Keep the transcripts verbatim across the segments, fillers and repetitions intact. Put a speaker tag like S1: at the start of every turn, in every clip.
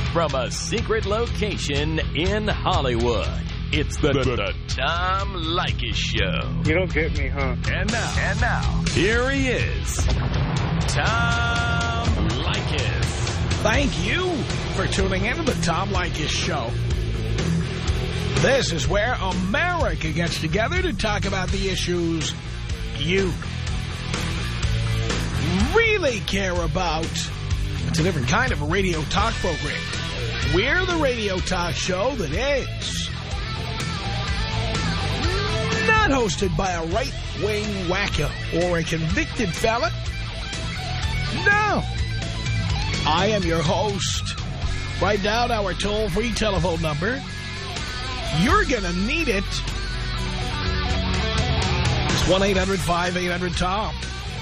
S1: from a secret location in Hollywood. It's the, the, the Tom Leykis Show.
S2: You don't get me, huh?
S1: And now, and now, here he is, Tom Leykis.
S3: Thank you for tuning in to the Tom Leykis Show. This is where America gets together to talk about the issues you really care about. It's a different kind of a radio talk program. We're the radio talk show that is not hosted by a right-wing wacko or a convicted fella. No. I am your host. Write down our toll-free telephone number. You're going to need it. It's one eight hundred five eight hundred Tom.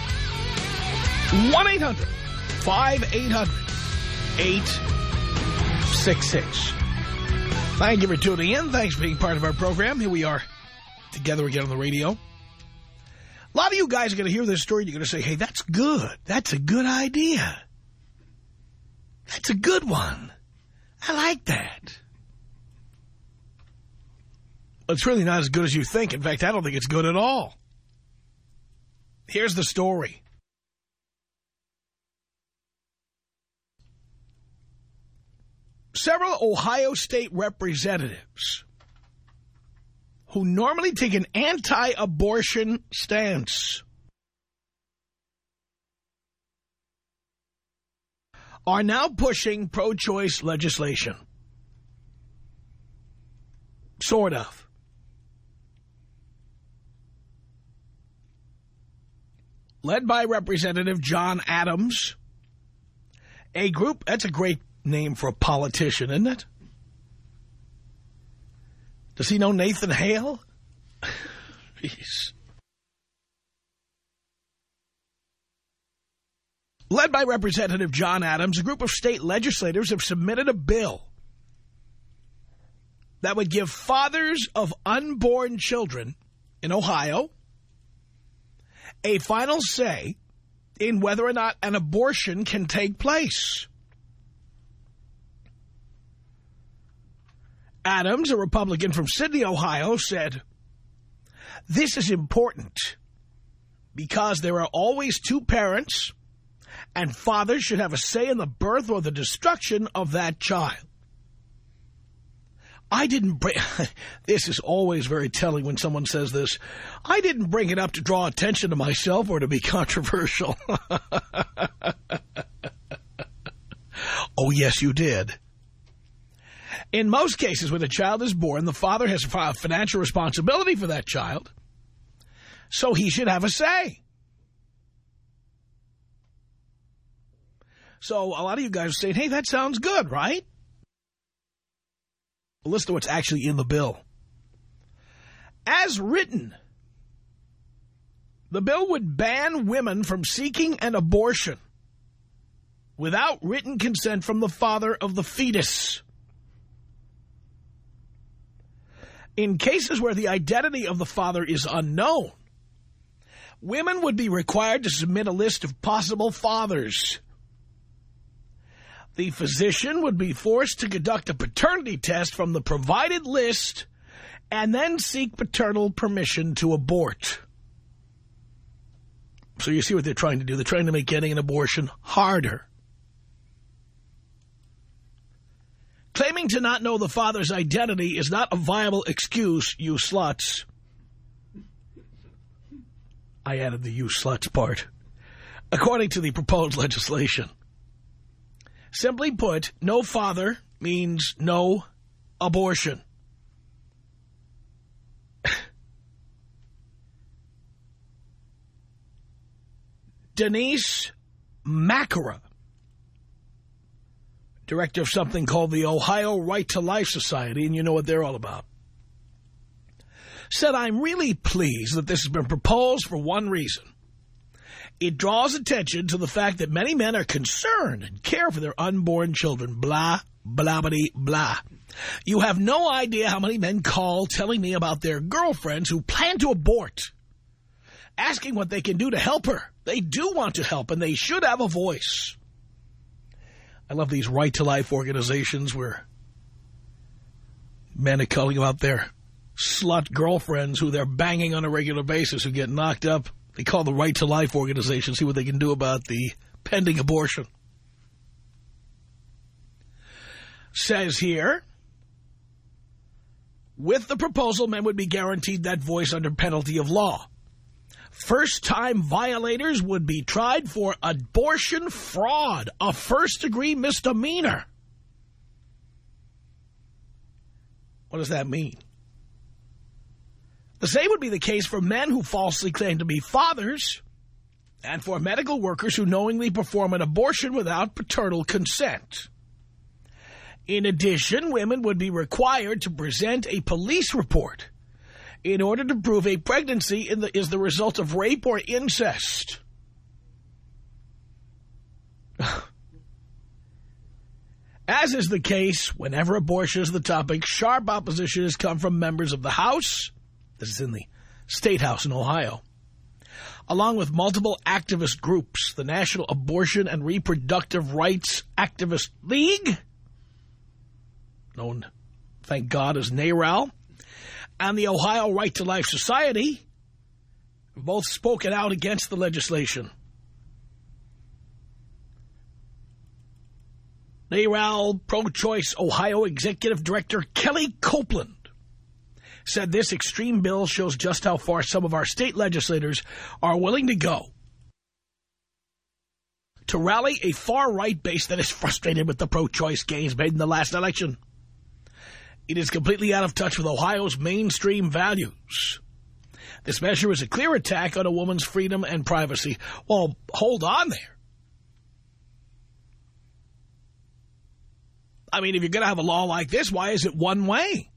S3: one eight hundred five eight hundred eight six six. Thank you for tuning in. Thanks for being part of our program. Here we are together again on the radio. A lot of you guys are going to hear this story and you're going to say, hey, that's good. That's a good idea. That's a good one. I like that. It's really not as good as you think. In fact, I don't think it's good at all. Here's the story. Several Ohio state representatives who normally take an anti-abortion stance are now pushing pro-choice legislation. Sort of. Led by Representative John Adams, a group, that's a great name for a politician, isn't it? Does he know Nathan Hale? Jeez. Led by Representative John Adams, a group of state legislators have submitted a bill that would give fathers of unborn children in Ohio a final say in whether or not an abortion can take place. Adams, a Republican from Sydney, Ohio, said, "This is important because there are always two parents and fathers should have a say in the birth or the destruction of that child." I didn't bring, this is always very telling when someone says this, I didn't bring it up to draw attention to myself or to be controversial. Oh, yes, you did. In most cases, when a child is born, the father has a financial responsibility for that child, so he should have a say. So a lot of you guys are saying, hey, that sounds good, right? Well, listen to what's actually in the bill. As written, the bill would ban women from seeking an abortion without written consent from the father of the fetus. In cases where the identity of the father is unknown, women would be required to submit a list of possible fathers. The physician would be forced to conduct a paternity test from the provided list and then seek paternal permission to abort. So you see what they're trying to do. They're trying to make getting an abortion harder. Claiming to not know the father's identity is not a viable excuse, you sluts. I added the you sluts part. According to the proposed legislation. Simply put, no father means no abortion. Denise Makara, director of something called the Ohio Right to Life Society, and you know what they're all about, said, "I'm really pleased that this has been proposed for one reason. It draws attention to the fact that many men are concerned and care for their unborn children, blah, blah, blah, blah. You have no idea how many men call telling me about their girlfriends who plan to abort, asking what they can do to help her. They do want to help, and they should have a voice. I love these right-to-life organizations where men are calling about their slut girlfriends who they're banging on a regular basis who get knocked up. They call the Right to Life organization, see what they can do about the pending abortion. Says here, with the proposal, men would be guaranteed that voice under penalty of law. First-time violators would be tried for abortion fraud, a first-degree misdemeanor. What does that mean? The same would be the case for men who falsely claim to be fathers and for medical workers who knowingly perform an abortion without paternal consent. In addition, women would be required to present a police report in order to prove a pregnancy in the, is the result of rape or incest. As is the case, whenever abortion is the topic, sharp opposition has come from members of the House, this is in the State House in Ohio, along with multiple activist groups, the National Abortion and Reproductive Rights Activist League, known, thank God, as NARAL, and the Ohio Right to Life Society, have both spoken out against the legislation. NARAL pro-choice Ohio Executive Director Kelly Copeland said this extreme bill shows just how far some of our state legislators are willing to go to rally a far-right base that is frustrated with the pro-choice gains made in the last election. It is completely out of touch with Ohio's mainstream values. This measure is a clear attack on a woman's freedom and privacy. Well, hold on there. I mean, if you're going to have a law like this, why is it one way?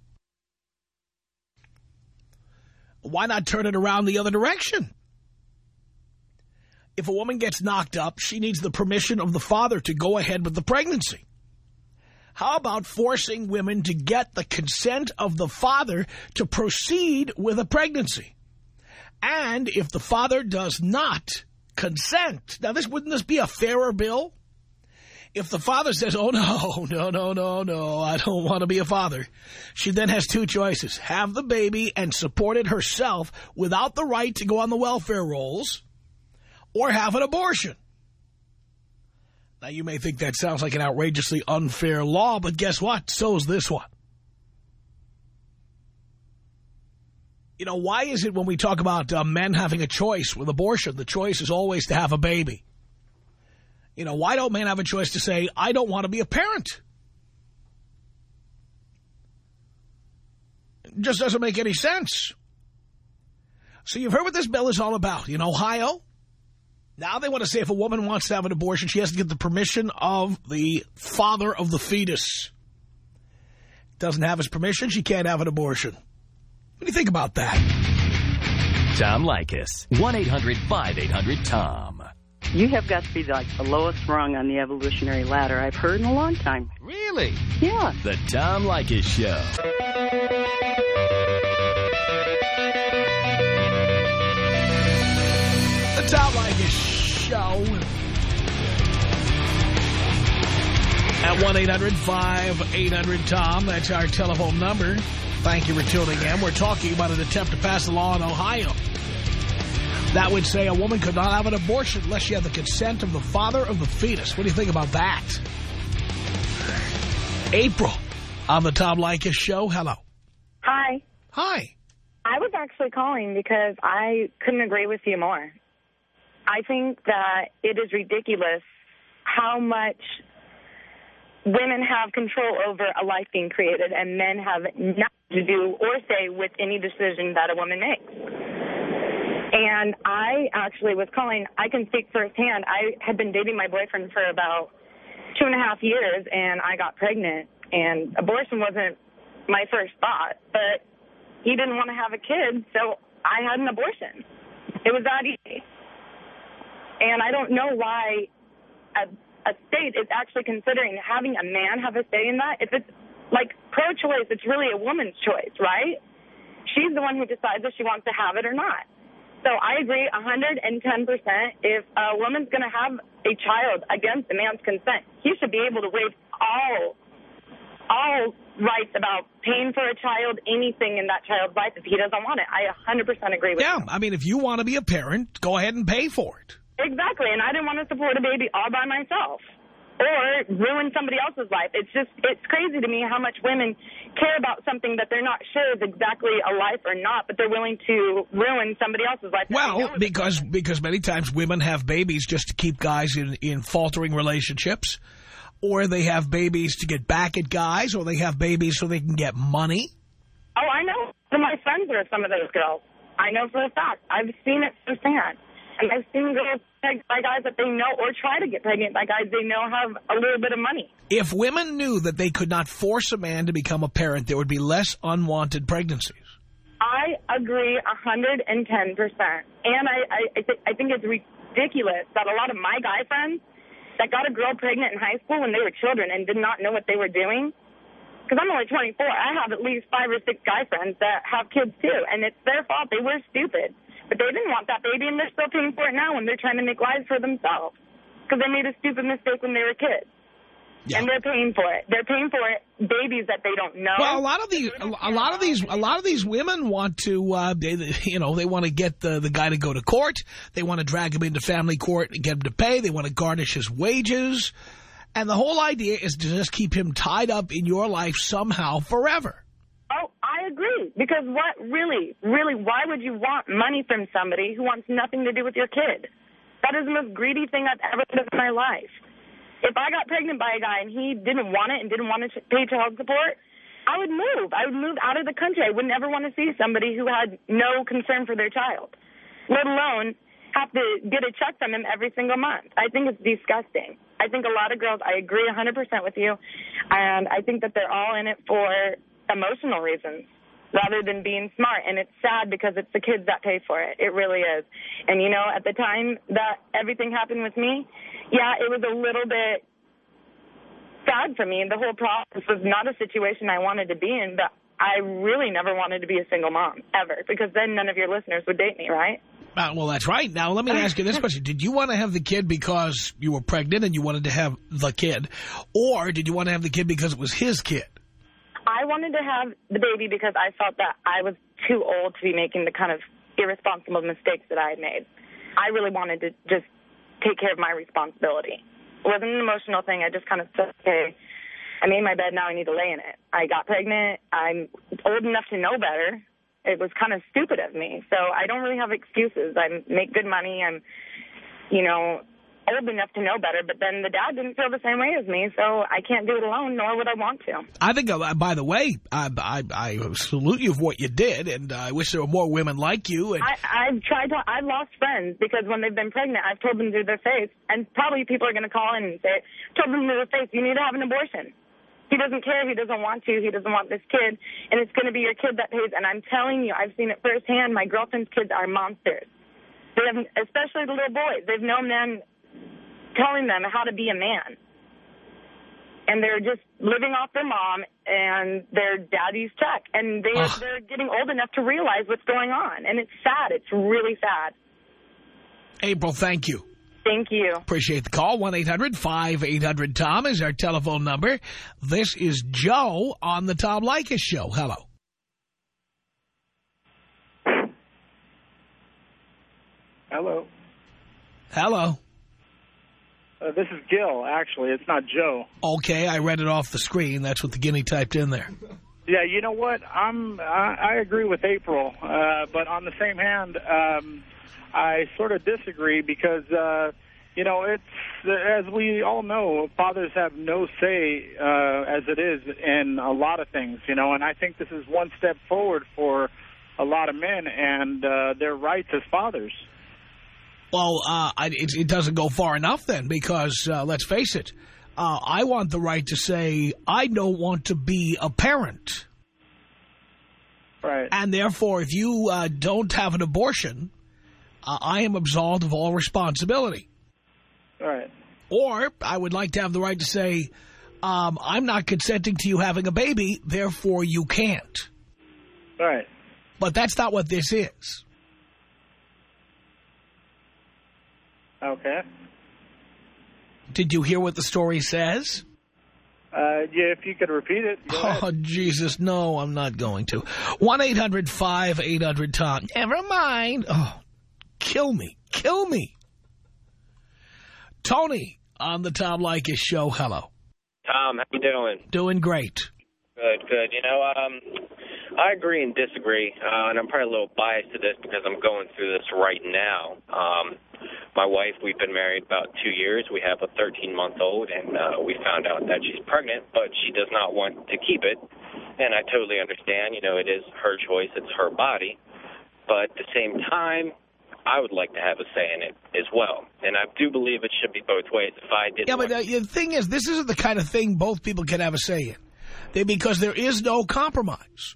S3: Why not turn it around the other direction? If a woman gets knocked up, she needs the permission of the father to go ahead with the pregnancy. How about forcing women to get the consent of the father to proceed with a pregnancy? And if the father does not consent, now this wouldn't this be a fairer bill? If the father says, oh, no, no, no, no, no, I don't want to be a father, she then has two choices. Have the baby and support it herself without the right to go on the welfare rolls, or have an abortion. Now, you may think that sounds like an outrageously unfair law, but guess what? So is this one. You know, why is it when we talk about uh, men having a choice with abortion, the choice is always to have a baby? You know, why don't men have a choice to say, I don't want to be a parent? It just doesn't make any sense. So you've heard what this bill is all about. In Ohio, now they want to say if a woman wants to have an abortion, she has to get the permission of the father of the fetus. Doesn't have his permission, she can't have an abortion. What do you think about that?
S1: Tom Leykis. one eight hundred five eight hundred Tom.
S2: You have got to be like the lowest rung on the evolutionary ladder I've heard in a long time.
S1: Really?
S2: Yeah.
S1: The Tom Leykis Show.
S3: The Tom Leykis Show. At one eight hundred five eight hundred Tom. That's our telephone number. Thank you for tuning in. We're talking about an attempt to pass a law in Ohio that would say a woman could not have an abortion unless she had the consent of the father of the fetus. What do you think about that? April on the Tom Leykis Show. Hello.
S4: Hi.
S3: Hi.
S4: I was actually calling because I couldn't agree with you more. I think that it is ridiculous how much women have control over a life being created and men have nothing to do or say with any decision that a woman makes. And I actually was calling, I can speak firsthand. I had been dating my boyfriend for about two and a half years, and I got pregnant. And abortion wasn't my first thought, but he didn't want to have a kid, so I had an abortion. It was that easy. And I don't know why a, a state is actually considering having a man have a say in that. If it's like pro-choice, it's really a woman's choice, right? She's the one who decides if she wants to have it or not. So I agree one hundred ten percent. If a woman's going to have a child against a man's consent, he should be able to waive all all rights about paying for a child, anything in that child's life if he doesn't want it. I one hundred percent agree with
S3: yeah,
S4: you.
S3: Yeah, I mean, if you want to be a parent, go ahead and pay for it.
S4: Exactly, and I didn't want to support a baby all by myself or ruin somebody else's life. It's just, it's crazy to me how much women care about something that they're not sure is exactly a life or not, but they're willing to ruin somebody else's life.
S3: Well, because because many times women have babies just to keep guys in, in faltering relationships, or they have babies to get back at guys, or they have babies so they can get money.
S4: Oh, I know. Some of my friends are some of those girls. I know for a fact. I've seen it firsthand. And I've seen girls pregnant by guys that they know, or try to get pregnant by guys they know have a little bit of money. If
S3: women knew that they could not force a man to become a parent, there would be less unwanted pregnancies.
S4: I agree one hundred ten percent. And I, I, I, th I think it's ridiculous that a lot of my guy friends that got a girl pregnant in high school when they were children and did not know what they were doing. Because I'm only twenty-four. I have at least five or six guy friends that have kids, too. And it's their fault. They were stupid. But they didn't want that baby, and they're still paying for it now when they're trying to make lives for themselves. Because they made a stupid mistake when they were kids. Yeah. And they're paying for it. They're paying for it, babies that they don't know.
S3: Well, a lot of these, a lot of these, a lot of these women want to, uh, they, you know, they want to get the the guy to go to court. They want to drag him into family court and get him to pay. They want to garnish his wages, and the whole idea is to just keep him tied up in your life somehow forever.
S4: Oh, I agree. Because what really, really, why would you want money from somebody who wants nothing to do with your kid? That is the most greedy thing I've ever done in my life. If I got pregnant by a guy and he didn't want it and didn't want to pay child support, I would move. I would move out of the country. I would never want to see somebody who had no concern for their child, let alone have to get a check from him every single month. I think it's disgusting. I think a lot of girls, I agree one hundred percent with you, and I think that they're all in it for emotional reasons rather than being smart. And it's sad because it's the kids that pay for it. It really is. And, you know, at the time that everything happened with me, yeah, it was a little bit sad for me. The whole process was not a situation I wanted to be in, but I really never wanted to be a single mom, ever, because then none of your listeners would date me, right?
S3: Uh, well, that's right. Now, let me ask you this question. Did you want to have the kid because you were pregnant and you wanted to have the kid, or did you want to have the kid because it was his kid?
S4: I wanted to have the baby because I felt that I was too old to be making the kind of irresponsible mistakes that I had made. I really wanted to just take care of my responsibility. It wasn't an emotional thing. I just kind of said, okay, I made my bed, now I need to lay in it. I got pregnant. I'm old enough to know better. It was kind of stupid of me. So I don't really have excuses. I make good money. I'm, you know, old enough to know better, but then the dad didn't feel the same way as me, so I can't do it alone, nor would I want to.
S3: I think, uh, by the way, I, I, I salute you for what you did, and I wish there were more women like you. And
S4: I, I've tried to, I've lost friends because when they've been pregnant, I've told them to their face, and probably people are going to call in and say, told them to their face, you need to have an abortion. He doesn't care, he doesn't want to, he doesn't want this kid, and it's going to be your kid that pays. And I'm telling you, I've seen it firsthand. My girlfriend's kids are monsters. They have, especially the little boys. They've known them telling them how to be a man. And they're just living off their mom and their daddy's check. And they,
S3: oh.
S4: they're getting old enough to realize what's going on. And it's sad. It's really sad.
S3: April, thank you.
S4: Thank you.
S3: Appreciate the call. one eight hundred five eight hundred Tom is our telephone number. This is Joe on the Tom Leykis Show. Hello.
S5: Hello.
S3: Hello.
S5: Uh, this is Gil, actually. It's not Joe.
S3: Okay, I read it off the screen. That's what the guinea typed in there.
S5: Yeah, you know what? I'm, I, I agree with April, uh, but on the same hand, um, I sort of disagree because, uh, you know, it's, as we all know, fathers have no say uh, as it is in a lot of things, you know, and I think this is one step forward for a lot of men and uh, their rights as fathers.
S3: Well, uh, it, it doesn't go far enough then because, uh, let's face it, uh, I want the right to say I don't want to be a parent.
S5: Right.
S3: And therefore, if you uh, don't have an abortion, uh, I am absolved of all responsibility.
S5: Right.
S3: Or I would like to have the right to say, um, I'm not consenting to you having a baby, therefore you can't.
S5: Right.
S3: But that's not what this is.
S5: Okay.
S3: Did you hear what the story says?
S5: Uh, yeah, if you could repeat it. Go
S3: Oh,
S5: ahead.
S3: Jesus, no, I'm not going to. one eight hundred five eight hundred Tom. Never mind. Oh, kill me. Kill me. Tony on the Tom Leykis show. Hello.
S6: Tom, how you doing?
S3: Doing great.
S6: Good, good. You know, um, I agree and disagree, uh, and I'm probably a little biased to this because I'm going through this right now. Um, my wife, we've been married about two years. We have a thirteen-month-old, and uh, we found out that she's pregnant, but she does not want to keep it. And I totally understand. You know, it is her choice. It's her body. But at the same time, I would like to have a say in it as well. And I do believe it should be both ways. If I didn't
S3: Yeah, but uh, the thing is, this isn't the kind of thing both people can have a say in. They, because there is no compromise.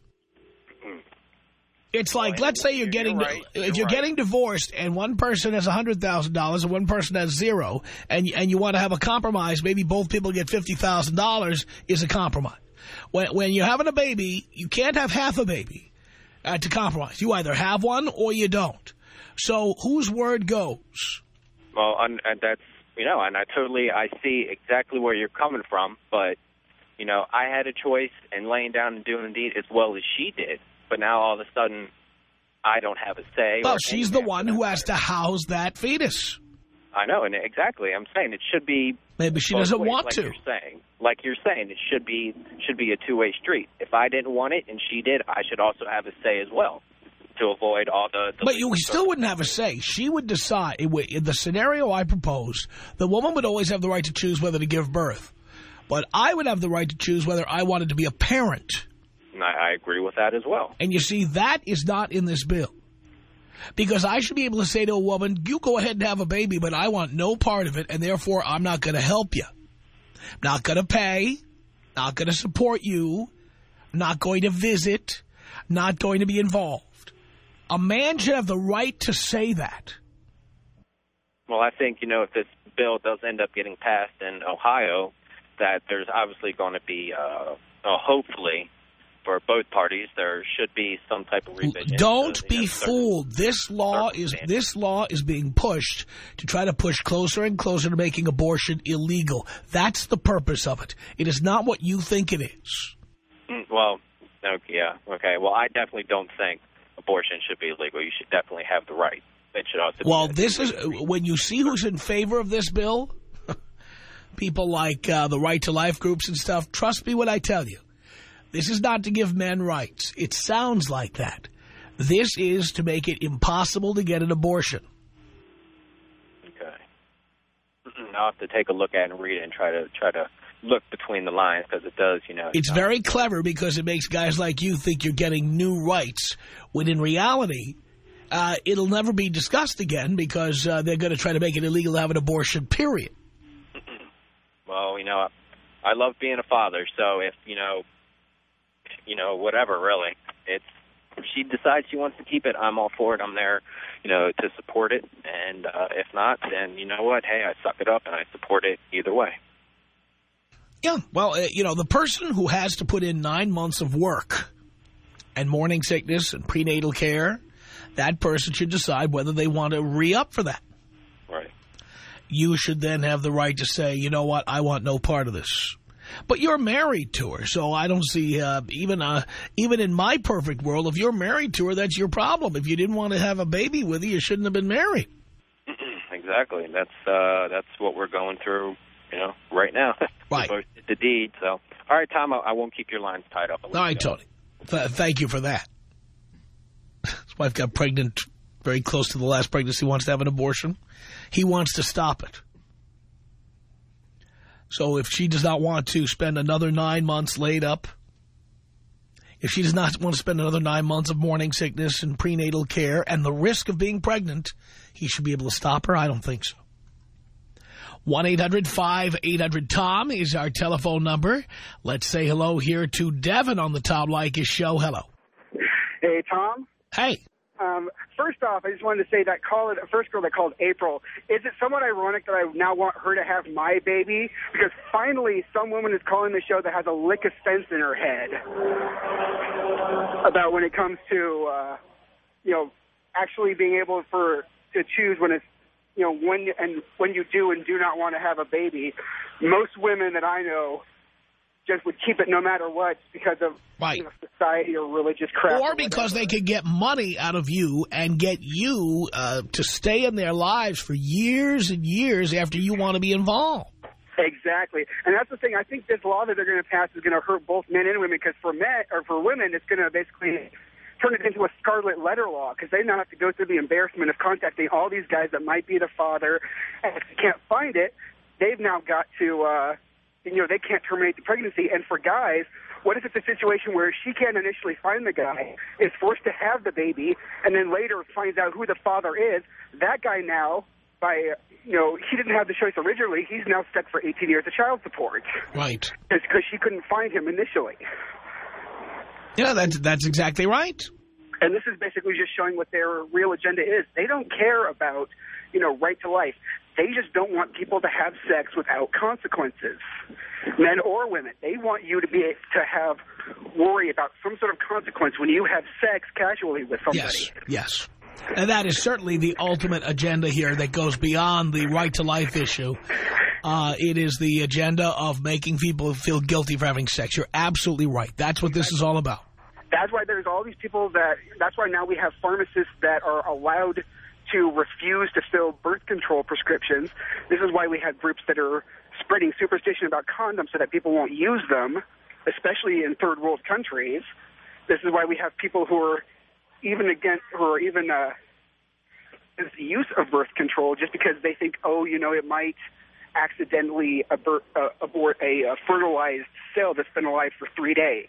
S3: It's like, let's say you're getting,
S6: you're right.
S3: if
S6: you're,
S3: you're
S6: right.
S3: getting divorced and one person has one hundred thousand dollars and one person has zero, and, and you want to have a compromise, maybe both people get fifty thousand dollars is a compromise. When, when you're having a baby, you can't have half a baby uh, to compromise. You either have one or you don't. So whose word goes?
S6: Well, and, and that's, you know, and I totally, I see exactly where you're coming from, but, you know, I had a choice in laying down and doing the deed as well as she did. But now all of a sudden, I don't have a say.
S3: Well, she's the one who has to house that fetus.
S6: I know, and exactly. I'm saying it should be.
S3: Maybe she
S6: both
S3: doesn't
S6: ways,
S3: want
S6: like
S3: to.
S6: You're saying, like you're saying, it should be should be a two-way street. If I didn't want it and she did, I should also have a say as well to avoid all the. the
S3: but you still wouldn't have a say. She would decide. In the scenario I proposed, the woman would always have the right to choose whether to give birth. But I would have the right to choose whether I wanted to be a parent.
S6: I, I agree with that as well.
S3: And you see, that is not in this bill. Because I should be able to say to a woman, you go ahead and have a baby, but I want no part of it, and therefore I'm not going to help you. Not going to pay, not going to support you, not going to visit, not going to be involved. A man should have the right to say that.
S6: Well, I think, you know, if this bill does end up getting passed in Ohio, that there's obviously going to be, uh, uh, hopefully, for both parties, there should be some type of revision.
S3: Don't
S6: to,
S3: be
S6: you know,
S3: fooled. This law is this law is being pushed to try to push closer and closer to making abortion illegal. That's the purpose of it. It is not what you think it is.
S6: Well, okay, yeah, okay. Well, I definitely don't think abortion should be illegal. You should definitely have the right. It should also.
S3: Well,
S6: be
S3: this is when you see who's in favor of this bill. People like uh, the Right to Life groups and stuff. Trust me when I tell you. This is not to give men rights. It sounds like that. This is to make it impossible to get an abortion.
S6: Okay. I'll have to take a look at it and read it and try to try to look between the lines because it does, you know.
S3: It's
S6: uh,
S3: very clever because it makes guys like you think you're getting new rights, when in reality, uh, it'll never be discussed again because uh, they're going to try to make it illegal to have an abortion, period.
S6: Well, you know, I love being a father, so if, you know, you know, whatever, really. It's if she decides she wants to keep it, I'm all for it. I'm there, you know, to support it. And uh, if not, then you know what? Hey, I suck it up and I support it either way.
S3: Yeah, well, uh, you know, the person who has to put in nine months of work and morning sickness and prenatal care, that person should decide whether they want to re-up for that.
S6: Right.
S3: You should then have the right to say, you know what, I want no part of this. But you're married to her, so I don't see, uh, even uh, even in my perfect world, if you're married to her, that's your problem. If you didn't want to have a baby with her, you shouldn't have been married.
S6: Exactly. That's uh, that's what we're going through, you know, right now.
S3: Right.
S6: We both did the deed, so. All right, Tom, I, I won't keep your lines tied up.
S3: All right, Tony. Th thank you for that. His wife got pregnant very close to the last pregnancy, wants to have an abortion. He wants to stop it. So if she does not want to spend another nine months laid up, if she does not want to spend another nine months of morning sickness and prenatal care and the risk of being pregnant, he should be able to stop her? I don't think so. one eight hundred five eight hundred Tom is our telephone number. Let's say hello here to Devin on the Tom Leykis show. Hello.
S7: Hey, Tom.
S3: Hey.
S7: Um, first off, I just wanted to say that call, the first girl that called April, is it somewhat ironic that I now want her to have my baby? Because finally some woman is calling the show that has a lick of sense in her head about when it comes to, uh, you know, actually being able for to choose when it's you know, when and when you do and do not want to have a baby, most women that I know just would keep it no matter what because of
S3: right.
S7: you know, society or religious crap.
S3: Or,
S7: or
S3: because
S7: whatever.
S3: they could get money out of you and get you uh, to stay in their lives for years and years after you want to be involved.
S7: Exactly. And that's the thing. I think this law that they're going to pass is going to hurt both men and women because for men or for women, it's going to basically turn it into a scarlet letter law because they now have to go through the embarrassment of contacting all these guys that might be the father. And if they can't find it, they've now got to, uh, you know, they can't terminate the pregnancy. And for guys, what if it's a situation where she can't initially find the guy, is forced to have the baby, and then later finds out who the father is? That guy now, by, you know, he didn't have the choice originally. He's now stuck for eighteen years of child support.
S3: Right.
S7: It's because she couldn't find him initially.
S3: Yeah, that's, that's exactly right.
S7: And this is basically just showing what their real agenda is. They don't care about, you know, right to life. They just don't want people to have sex without consequences, men or women. They want you to be to have worry about some sort of consequence when you have sex casually with somebody.
S3: Yes, yes. And that is certainly the ultimate agenda here that goes beyond the right to life issue. Uh, it is the agenda of making people feel guilty for having sex. You're absolutely right. That's what this is all about.
S7: That's why there's all these people that, that's why now we have pharmacists that are allowed to refuse to fill birth control prescriptions. This is why we have groups that are spreading superstition about condoms so that people won't use them, especially in third world countries. This is why we have people who are even against, who are even uh, against the use of birth control just because they think, oh, you know, it might accidentally abort, uh, abort a uh, fertilized cell that's been alive for three days.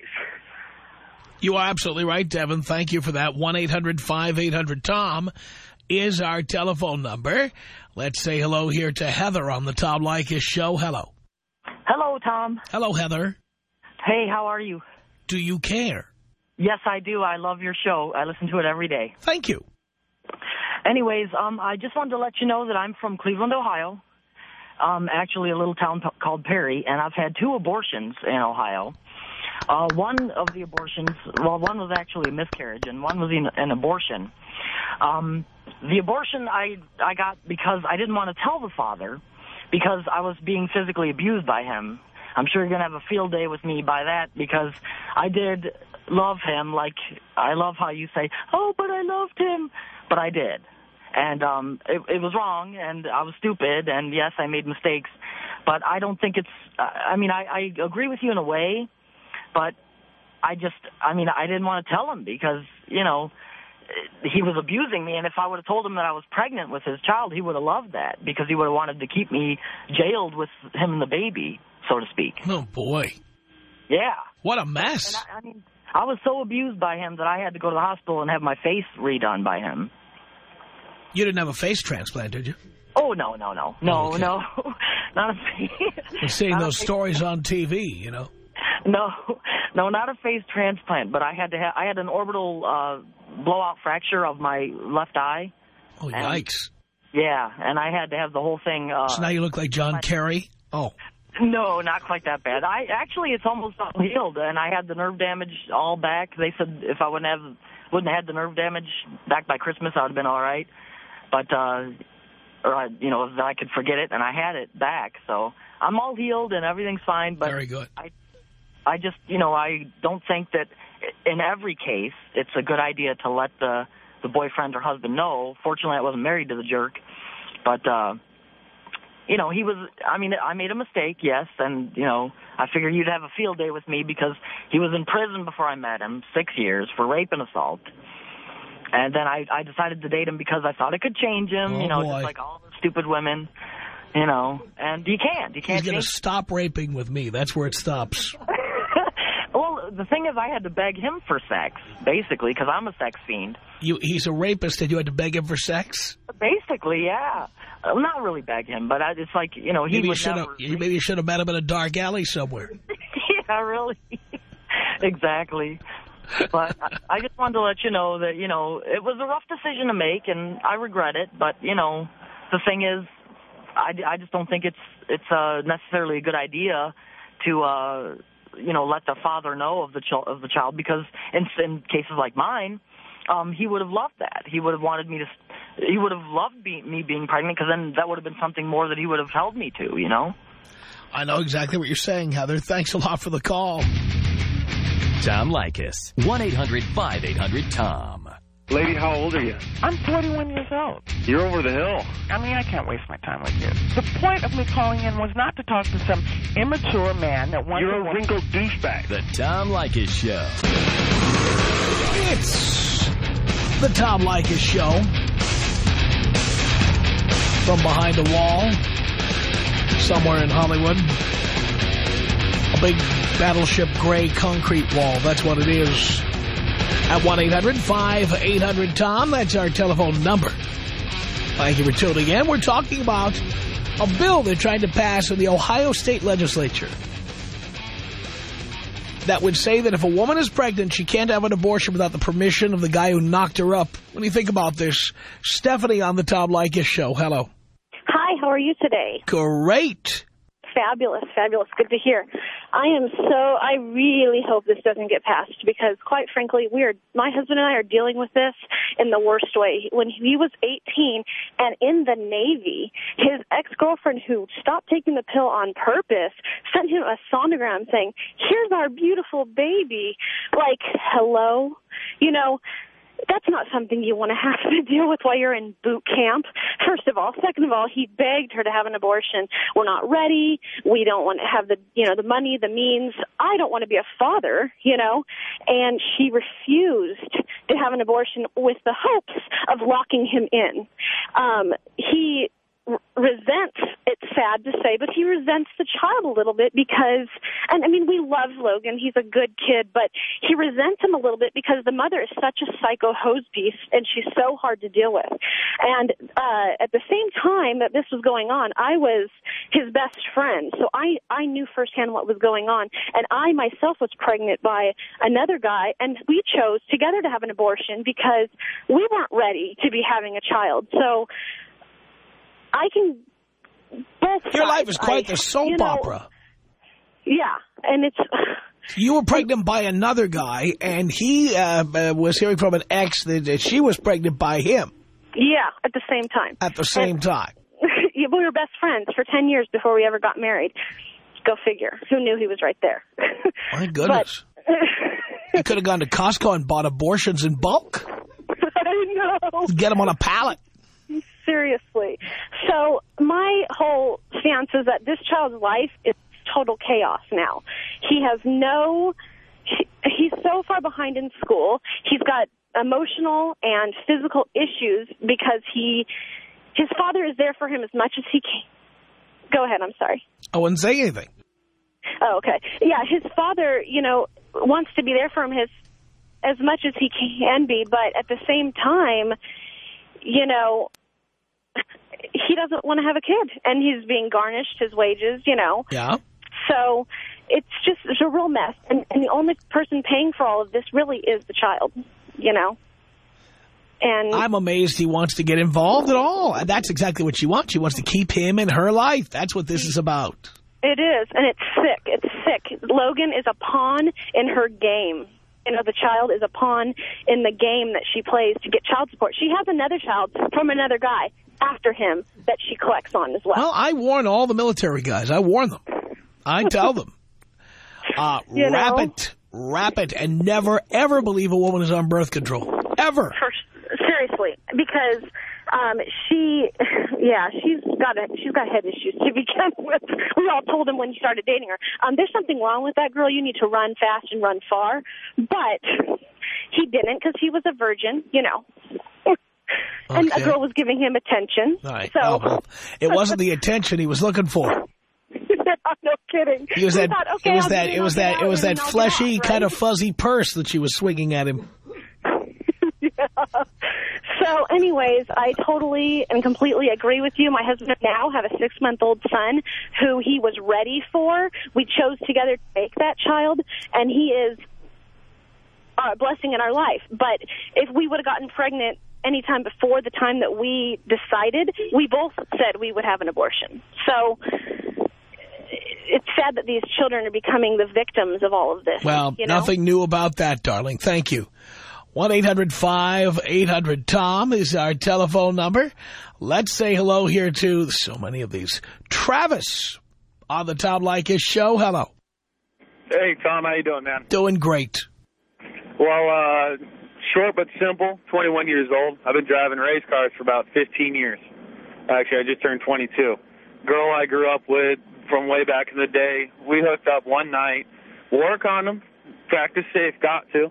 S3: You are absolutely right, Devin. Thank you for that. one eight hundred five eight hundred Tom is our telephone number. Let's say hello here to Heather on the Tom Leykis show. Hello.
S8: Hello, Tom.
S3: Hello, Heather.
S8: Hey, how are you?
S3: Do you care?
S8: Yes, I do. I love your show. I listen to it every day.
S3: Thank you.
S8: Anyways, um, I just wanted to let you know that I'm from Cleveland, Ohio, um, actually a little town called Perry, and I've had two abortions in Ohio. Uh, one of the abortions, well, one was actually a miscarriage, and one was an, an abortion. Um, the abortion I, I got because I didn't want to tell the father because I was being physically abused by him. I'm sure you're going to have a field day with me by that because I did love him. Like, I love how you say, oh, but I loved him. But I did. And um, it, it was wrong, and I was stupid, and yes, I made mistakes. But I don't think it's, I mean, I, I agree with you in a way, but I just, I mean, I didn't want to tell him because, you know, he was abusing me, and if I would have told him that I was pregnant with his child, he would have loved that because he would have wanted to keep me jailed with him and the baby, so to speak.
S3: Oh, boy.
S8: Yeah.
S3: What a mess.
S8: And I, I mean, I was so abused by him that I had to go to the hospital and have my face redone by him.
S3: You didn't have a face transplant, did you?
S8: Oh, no, no, no. No,
S3: okay.
S8: no. Not a face.
S3: We're seeing those stories on T V, you know.
S8: No, no, not a face transplant, but I had to have, I had an orbital uh, blowout fracture of my left eye.
S3: Oh, yikes.
S8: And, yeah, and I had to have the whole thing. Uh,
S3: so now you look like John Kerry? Oh.
S8: No, not quite that bad. I actually, it's almost all healed, and I had the nerve damage all back. They said if I wouldn't have wouldn't have had the nerve damage back by Christmas, I would have been all right. But, uh, or, you know, I could forget it, and I had it back. So I'm all healed, and everything's fine. But
S3: very good.
S8: I, I just, you know, I don't think that in every case it's a good idea to let the, the boyfriend or husband know. Fortunately, I wasn't married to the jerk. But, uh, you know, he was, I mean, I made a mistake, yes, and, you know, I figured you'd have a field day with me because he was in prison before I met him, six years, for rape and assault. And then I, I decided to date him because I thought it could change him,
S3: oh,
S8: you know,
S3: boy.
S8: just like all the stupid women, you know, and you can't. You can't
S3: He's going to stop raping with me. That's where it stops.
S8: Well, the thing is I had to beg him for sex, basically, because I'm a sex fiend.
S3: You, he's a rapist and you had to beg him for sex?
S8: Basically, yeah. Well, not really beg him, but I, it's like, you know, he
S3: maybe
S8: would
S3: you
S8: never...
S3: have, maybe you should have met him in a dark alley somewhere.
S8: Yeah, really. Exactly. But I just wanted to let you know that, you know, it was a rough decision to make, and I regret it. But, you know, the thing is, I, I just don't think it's it's uh, necessarily a good idea to, uh, you know, let the father know of the, ch of the child, because in, in cases like mine, um, he would have loved that. He would have wanted me to, he would have loved be, me being pregnant, because then that would have been something more that he would have held me to, you know?
S3: I know exactly what you're saying, Heather. Thanks a lot for the call.
S1: Tom Leykis. one eight hundred five eight hundred Tom.
S9: Lady, how old are you?
S10: I'm forty-one years old.
S9: You're over the hill.
S10: I mean, I can't waste my time with you. The point of me calling in was not to talk to some immature man that wants
S9: You're
S10: to...
S9: a wrinkled douchebag.
S1: The Tom Leykis Show.
S3: It's the Tom Leykis Show. From behind a wall, somewhere in Hollywood. A big battleship gray concrete wall. That's what it is. At one eight hundred five eight hundred Tom, that's our telephone number. Thank you for tuning in. We're talking about a bill they're trying to pass in the Ohio State Legislature that would say that if a woman is pregnant, she can't have an abortion without the permission of the guy who knocked her up. What do you think about this? Stephanie on the Tom Leykis Show. Hello.
S11: Hi, how are you today?
S3: Great.
S11: Fabulous, fabulous. Good to hear. I am so, I really hope this doesn't get passed because, quite frankly, we are, my husband and I are dealing with this in the worst way. When he was eighteen and in the Navy, his ex-girlfriend who stopped taking the pill on purpose sent him a sonogram saying, here's our beautiful baby. Like, hello? You know, that's not something you want to have to deal with while you're in boot camp, first of all. Second of all, he begged her to have an abortion. We're not ready. We don't want to have the, you know, the money, the means. I don't want to be a father, you know. And she refused to have an abortion with the hopes of locking him in. Um, he resents, it's sad to say, but he resents the child a little bit because, and I mean, we love Logan. He's a good kid, but he resents him a little bit because the mother is such a psycho hose beast and she's so hard to deal with. And uh, at the same time that this was going on, I was his best friend. So I, I knew firsthand what was going on. And I myself was pregnant by another guy, and we chose together to have an abortion because we weren't ready to be having a child. So I can both sides.
S3: Your life is quite
S11: I,
S3: the soap
S11: you know,
S3: opera.
S11: Yeah, and it's...
S3: You were pregnant by another guy, and he uh, uh, was hearing from an ex that, that she was pregnant by him.
S11: Yeah, at the same time.
S3: At the same
S11: and,
S3: time.
S11: Yeah, we were best friends for ten years before we ever got married. Go figure. Who knew he was right there?
S3: My goodness. But, you could have gone to Costco and bought abortions in bulk.
S11: I know.
S3: Get them on a pallet.
S11: Seriously. So my whole stance is that this child's life is total chaos now. He has no, he, he's so far behind in school. He's got emotional and physical issues because he, his father is there for him as much as he can. Go ahead, I'm sorry.
S3: I wouldn't say anything.
S11: Oh, okay. Yeah, his father, you know, wants to be there for him his, as much as he can be, but at the same time, you know, he doesn't want to have a kid, and he's being garnished his wages, you know.
S3: Yeah.
S11: So it's just it's a real mess, and, and the only person paying for all of this really is the child, you know. And
S3: I'm amazed he wants to get involved at all. That's exactly what she wants. She wants to keep him in her life. That's what this is about.
S11: It is, and it's sick. It's sick. Logan is a pawn in her game. You know, the child is a pawn in the game that she plays to get child support. She has another child from another guy after him that she collects on as well.
S3: Well, I warn all the military guys. I warn them. I tell them. Uh,
S11: you
S3: wrap
S11: know?
S3: it, wrap it, and never, ever believe a woman is on birth control. Ever.
S11: For, seriously, because um, she, yeah, she's got a, she's got head issues to begin with. We all told him when he started dating her, um, there's something wrong with that girl. You need to run fast and run far. But he didn't because he was a virgin, you know. And
S3: Okay.
S11: a girl was giving him attention.
S3: All right.
S11: So
S3: Oh, well, it wasn't the attention he was looking for.
S11: no kidding.
S3: It was
S11: He
S3: that.
S11: thought, okay,
S3: it was
S11: I'll
S3: that.
S11: get in,
S3: It was
S11: I'll
S3: that.
S11: get
S3: It
S11: out,
S3: was
S11: and
S3: that
S11: I'll get
S3: fleshy
S11: out,
S3: kind
S11: right?
S3: of fuzzy purse that she was swinging at him.
S11: Yeah. So, anyways, I totally and completely agree with you. My husband and I now have a six-month-old son who he was ready for. We chose together to make that child, and he is a blessing in our life. But if we would have gotten pregnant any time before the time that we decided, we both said we would have an abortion. So it's sad that these children are becoming the victims of all of this.
S3: Well,
S11: you know?
S3: nothing new about that, darling. Thank you. one eight hundred five eight hundred Tom is our telephone number. Let's say hello here to so many of these. Travis on the Tom Leykis show. Hello.
S12: Hey, Tom. How you doing, man?
S3: Doing great.
S12: Well, uh, short but simple, twenty-one years old. I've been driving race cars for about fifteen years. Actually, I just turned twenty-two. Girl I grew up with from way back in the day. We hooked up one night, wore a condom, practice safe, got to.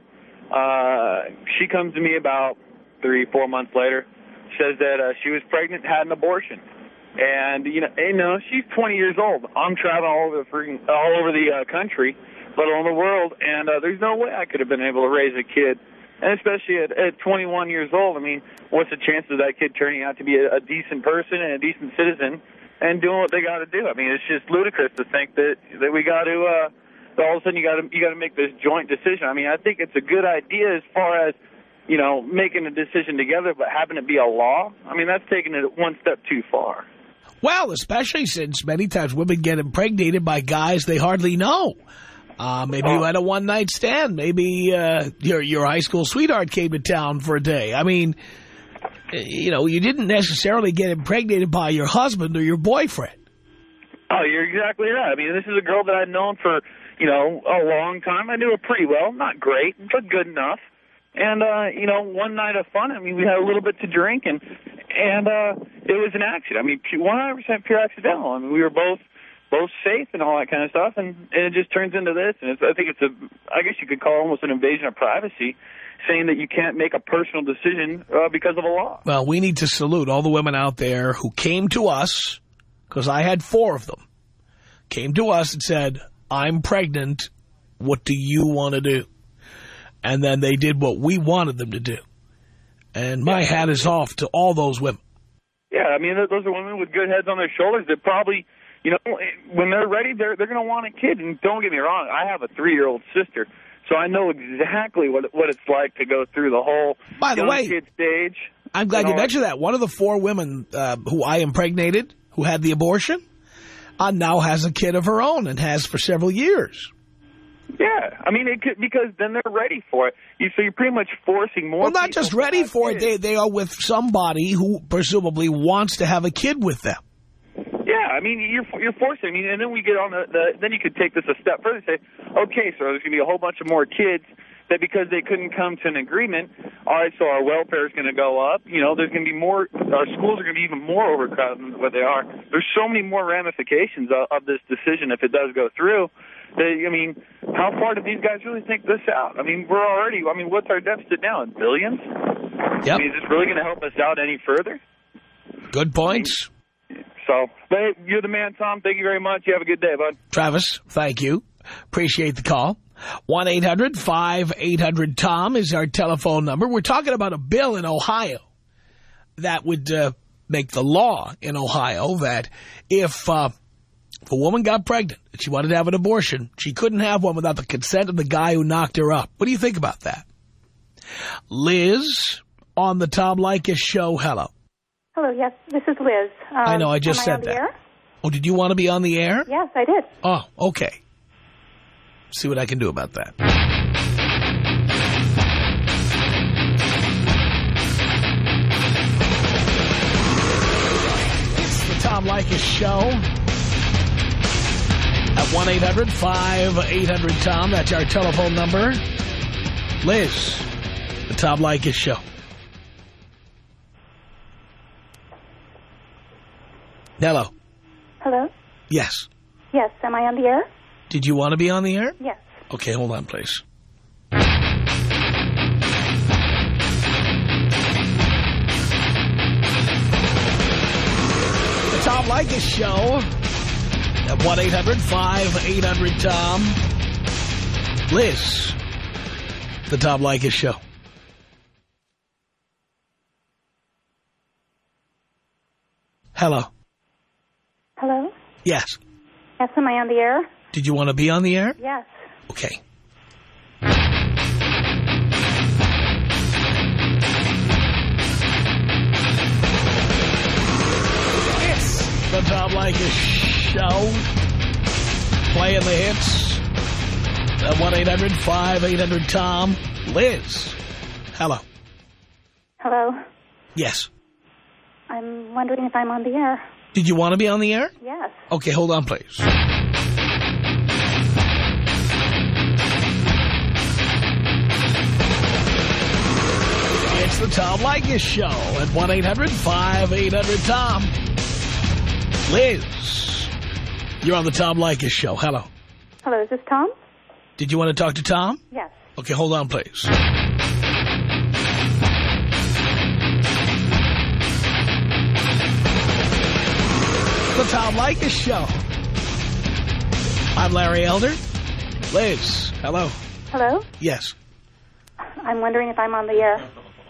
S12: Uh, she comes to me about three, four months later, says that uh, she was pregnant, had an abortion. And, you know, you know, she's twenty years old. I'm traveling all over the, freaking, all over the uh, country, let alone the world, and uh, there's no way I could have been able to raise a kid. And especially at, at twenty-one years old, I mean, what's the chance of that kid turning out to be a, a decent person and a decent citizen and doing what they got to do? I mean, it's just ludicrous to think that, that we got to, uh, that all of a sudden you got to you got to make this joint decision. I mean, I think it's a good idea as far as, you know, making a decision together, but having it be a law, I mean, that's taking it one step too far.
S3: Well, especially since many times women get impregnated by guys they hardly know. Uh, maybe you had a one-night stand. Maybe uh, your your high school sweetheart came to town for a day. I mean, you know, you didn't necessarily get impregnated by your husband or your boyfriend.
S12: Oh, you're exactly right. I mean, this is a girl that I'd known for, you know, a long time. I knew her pretty well. Not great, but good enough. And, uh, you know, one night of fun, I mean, we had a little bit to drink, and and uh, it was an accident. I mean, one hundred percent pure accidental. I mean, we were both both safe and all that kind of stuff, and, and it just turns into this. And it's, I think it's a, I guess you could call it almost an invasion of privacy, saying that you can't make a personal decision uh, because of a law.
S3: Well, we need to salute all the women out there who came to us, because I had four of them, came to us and said, I'm pregnant, what do you want to do? And then they did what we wanted them to do. And my yeah. hat is off to all those women.
S12: Yeah, I mean, those are women with good heads on their shoulders that probably, you know, when they're ready, they're they're going to want a kid. And don't get me wrong, I have a three-year-old sister, so I know exactly what what it's like to go through the whole
S3: By the
S12: young
S3: way,
S12: kid stage.
S3: I'm glad you mentioned that. One of the four women uh, who I impregnated, who had the abortion, uh, now has a kid of her own and has for several years.
S12: Yeah, I mean, it could, because then they're ready for it. You, so you're pretty much forcing more.
S3: Well, not just ready for it. They, they are with somebody who presumably wants to have a kid with them.
S12: Yeah, I mean, you're you're forcing. I mean, and then we get on the, the then you could take this a step further and say, okay, so there's going to be a whole bunch of more kids that because they couldn't come to an agreement, all right, so our welfare is going to go up. You know, there's going to be more, our schools are going to be even more overcrowded than what they are. There's so many more ramifications of, of this decision if it does go through. That, I mean, how far do these guys really think this out? I mean, we're already, I mean, what's our deficit now? In billions?
S3: Yep.
S12: I mean, is this really going to help us out any further?
S3: Good points.
S12: I mean, so, but you're the man, Tom. Thank you very much. You have a good day, bud.
S3: Travis, thank you. Appreciate the call. one eight hundred five eight hundred Tom is our telephone number. We're talking about a bill in Ohio that would uh, make the law in Ohio that if, uh, if a woman got pregnant and she wanted to have an abortion, she couldn't have one without the consent of the guy who knocked her up. What do you think about that? Liz on the Tom Leykis show. Hello.
S13: Hello, yes, this is Liz. Um,
S3: I know, I just
S13: am
S3: said
S13: I on
S3: that.
S13: The air?
S3: Oh, did you want to be on the air?
S13: Yes, I did.
S3: Oh, okay. See what I can do about that. It's the Tom Leykis Show at one eight hundred five eight hundred Tom. That's our telephone number. Liz, the Tom Leykis Show. Hello.
S13: Hello?
S3: Yes.
S13: Yes, am I on the air?
S3: Did you want to be on the air?
S13: Yes.
S3: Okay, hold on, please. The Tom Leykis Show at one eight hundred five eight hundred Tom. Liz, the Tom Leykis Show. Hello.
S13: Hello?
S3: Yes.
S13: Yes, am I on the air?
S3: Did you want to be on the air?
S13: Yes.
S3: Okay. It's the Tom Leykis Show. Playing the hits at one eight hundred five eight hundred Tom. Liz, Hello.
S13: Hello.
S3: Yes.
S13: I'm wondering if I'm on the air.
S3: Did you want to be on the air?
S13: Yes.
S3: Okay, hold on, please. It's the Tom Leykis Show at one eight hundred five eight hundred Tom. Liz, you're on the Tom Leykis Show. Hello.
S13: Hello, is this Tom?
S3: Did you want to talk to Tom?
S13: Yes.
S3: Okay, hold on, please. The Tom Leykis Show. I'm Larry Elder. Liz, hello.
S13: Hello?
S3: Yes.
S13: I'm wondering if I'm on the air.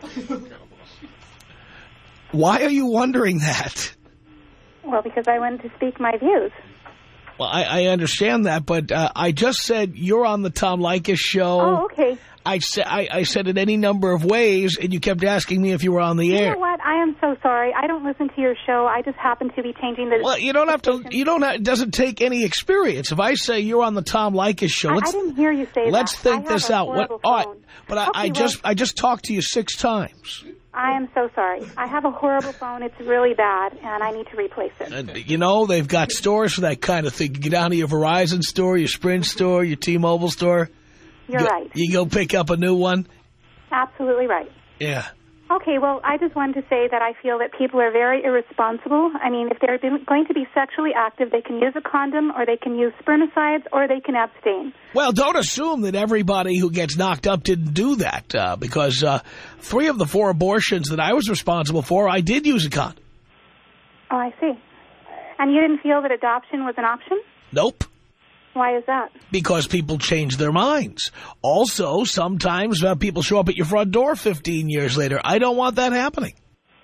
S3: Why are you wondering that?
S13: Well, because I wanted to speak my views.
S3: Well, I, I understand that, but uh, I just said you're on the Tom Leykis Show.
S13: Oh, okay.
S3: I, sa I, I said it any number of ways, and you kept asking me if you were on the air.
S13: You know what? I am so sorry. I don't listen to your show. I just happen to be changing the...
S3: Well, you don't have to... You don't have, it doesn't take any experience. If I say you're on the Tom Leykis Show...
S13: I,
S3: let's,
S13: I didn't hear you say
S3: let's
S13: that.
S3: think
S13: I
S3: this
S13: have a
S3: out. What,
S13: horrible
S3: all right,
S13: phone.
S3: but I,
S13: Okay,
S3: I just
S13: well,
S3: I just talked to you six times.
S13: I am so sorry. I have a horrible phone. It's really bad, and I need to replace it.
S3: And, you know, they've got stores for that kind of thing. You get down to your Verizon store, your Sprint store, your T-Mobile store.
S13: You're
S3: you,
S13: right.
S3: You go pick up a new one.
S13: Absolutely right.
S3: Yeah.
S13: Okay, well, I just wanted to say that I feel that people are very irresponsible. I mean, if they're going to be sexually active, they can use a condom, or they can use spermicides, or they can abstain.
S3: Well, don't assume that everybody who gets knocked up didn't do that, uh, because uh, three of the four abortions that I was responsible for, I did use a condom.
S13: Oh, I see. And you didn't feel that adoption was an option?
S3: Nope.
S13: Why is that?
S3: Because people change their minds. Also, sometimes uh, people show up at your front door fifteen years later. I don't want that happening.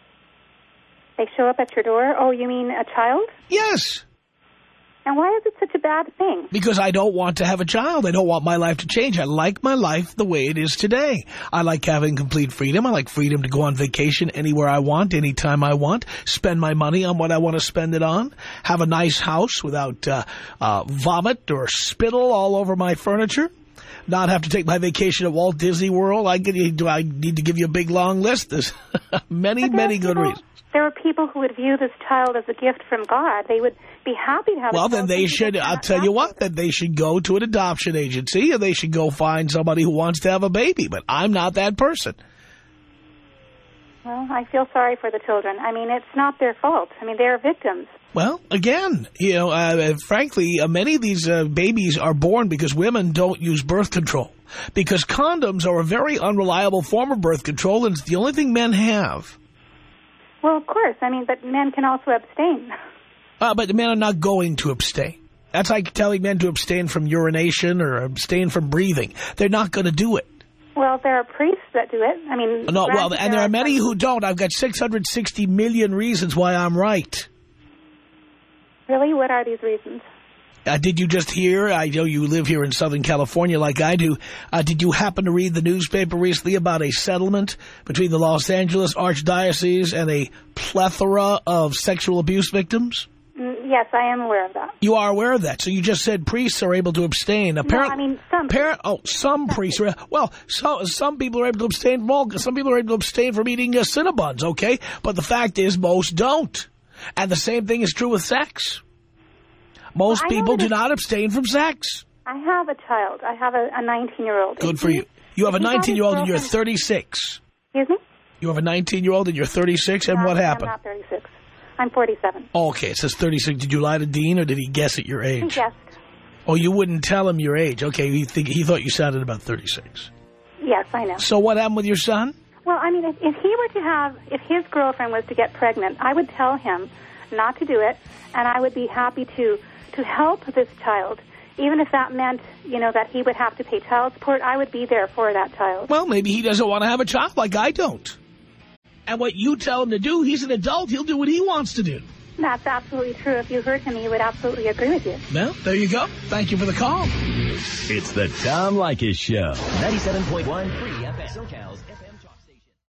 S13: They show up at your door? Oh, you mean a child?
S3: Yes.
S13: And why is it such a bad thing?
S3: Because I don't want to have a child. I don't want my life to change. I like my life the way it is today. I like having complete freedom. I like freedom to go on vacation anywhere I want, anytime I want, spend my money on what I want to spend it on, have a nice house without uh, uh, vomit or spittle all over my furniture, not have to take my vacation at Walt Disney World. I, do I need to give you a big, long list? There's many, many good
S13: people,
S3: reasons.
S13: There are people who would view this child as a gift from God. They would be happy to have
S3: well,
S13: a child.
S3: Well, then they should, I'll tell you what, then they should go to an adoption agency, and they should go find somebody who wants to have a baby. But I'm not that person.
S13: Well, I feel sorry for the children. I mean, it's not their fault. I mean, they're victims.
S3: Well, again, you know, uh, frankly, uh, many of these uh, babies are born because women don't use birth control. Because condoms are a very unreliable form of birth control, and it's the only thing men have.
S13: Well, of course. I mean, but men can also abstain.
S3: Uh, but the men are not going to abstain. That's like telling men to abstain from urination or abstain from breathing. They're not going to do it.
S13: Well, there are priests that do it. I mean,
S3: no. Well, and there are many who don't. I've got six hundred sixty million reasons why I'm right.
S13: Really? What are these reasons?
S3: Uh, did you just hear, I know you live here in Southern California like I do, uh, did you happen to read the newspaper recently about a settlement between the Los Angeles Archdiocese and a plethora of sexual abuse victims?
S13: Mm, yes, I am aware of that.
S3: You are aware of that. So you just said priests are able to abstain. Apparently,
S13: no, I mean some.
S3: Apparent, oh, some priests are. Well, so, some people are able to abstain from all. Some people are able to abstain from eating uh, Cinnabons, okay? But the fact is most don't. And the same thing is true with sex. Most
S13: well,
S3: people do not abstain from sex.
S13: I have a child. I have a nineteen-year-old.
S3: Good for you. You have a nineteen-year-old and you're thirty-six.
S13: Excuse me?
S3: You have a nineteen-year-old and you're thirty-six, and
S13: no,
S3: what happened?
S13: I'm not thirty-six. I'm forty-seven.
S3: Oh, okay, it says thirty-six. Did you lie to Dean, or did he guess at your age?
S13: He guessed.
S3: Oh, you wouldn't tell him your age. Okay, he, think, he thought you sounded about thirty-six.
S13: Yes, I know.
S3: So what happened with your son?
S13: Well, I mean, if, if he were to have, if his girlfriend was to get pregnant, I would tell him not to do it, and I would be happy to to help this child. Even if that meant, you know, that he would have to pay child support, I would be there for that child.
S3: Well, maybe he doesn't want to have a child like I don't. And what you tell him to do, he's an adult. He'll do what he wants to do.
S13: That's absolutely true. If you heard him, he would absolutely agree with you.
S3: Well, there you go. Thank you for the call.
S1: It's the Tom Leykis Show. ninety-seven point one Free F M. SoCal's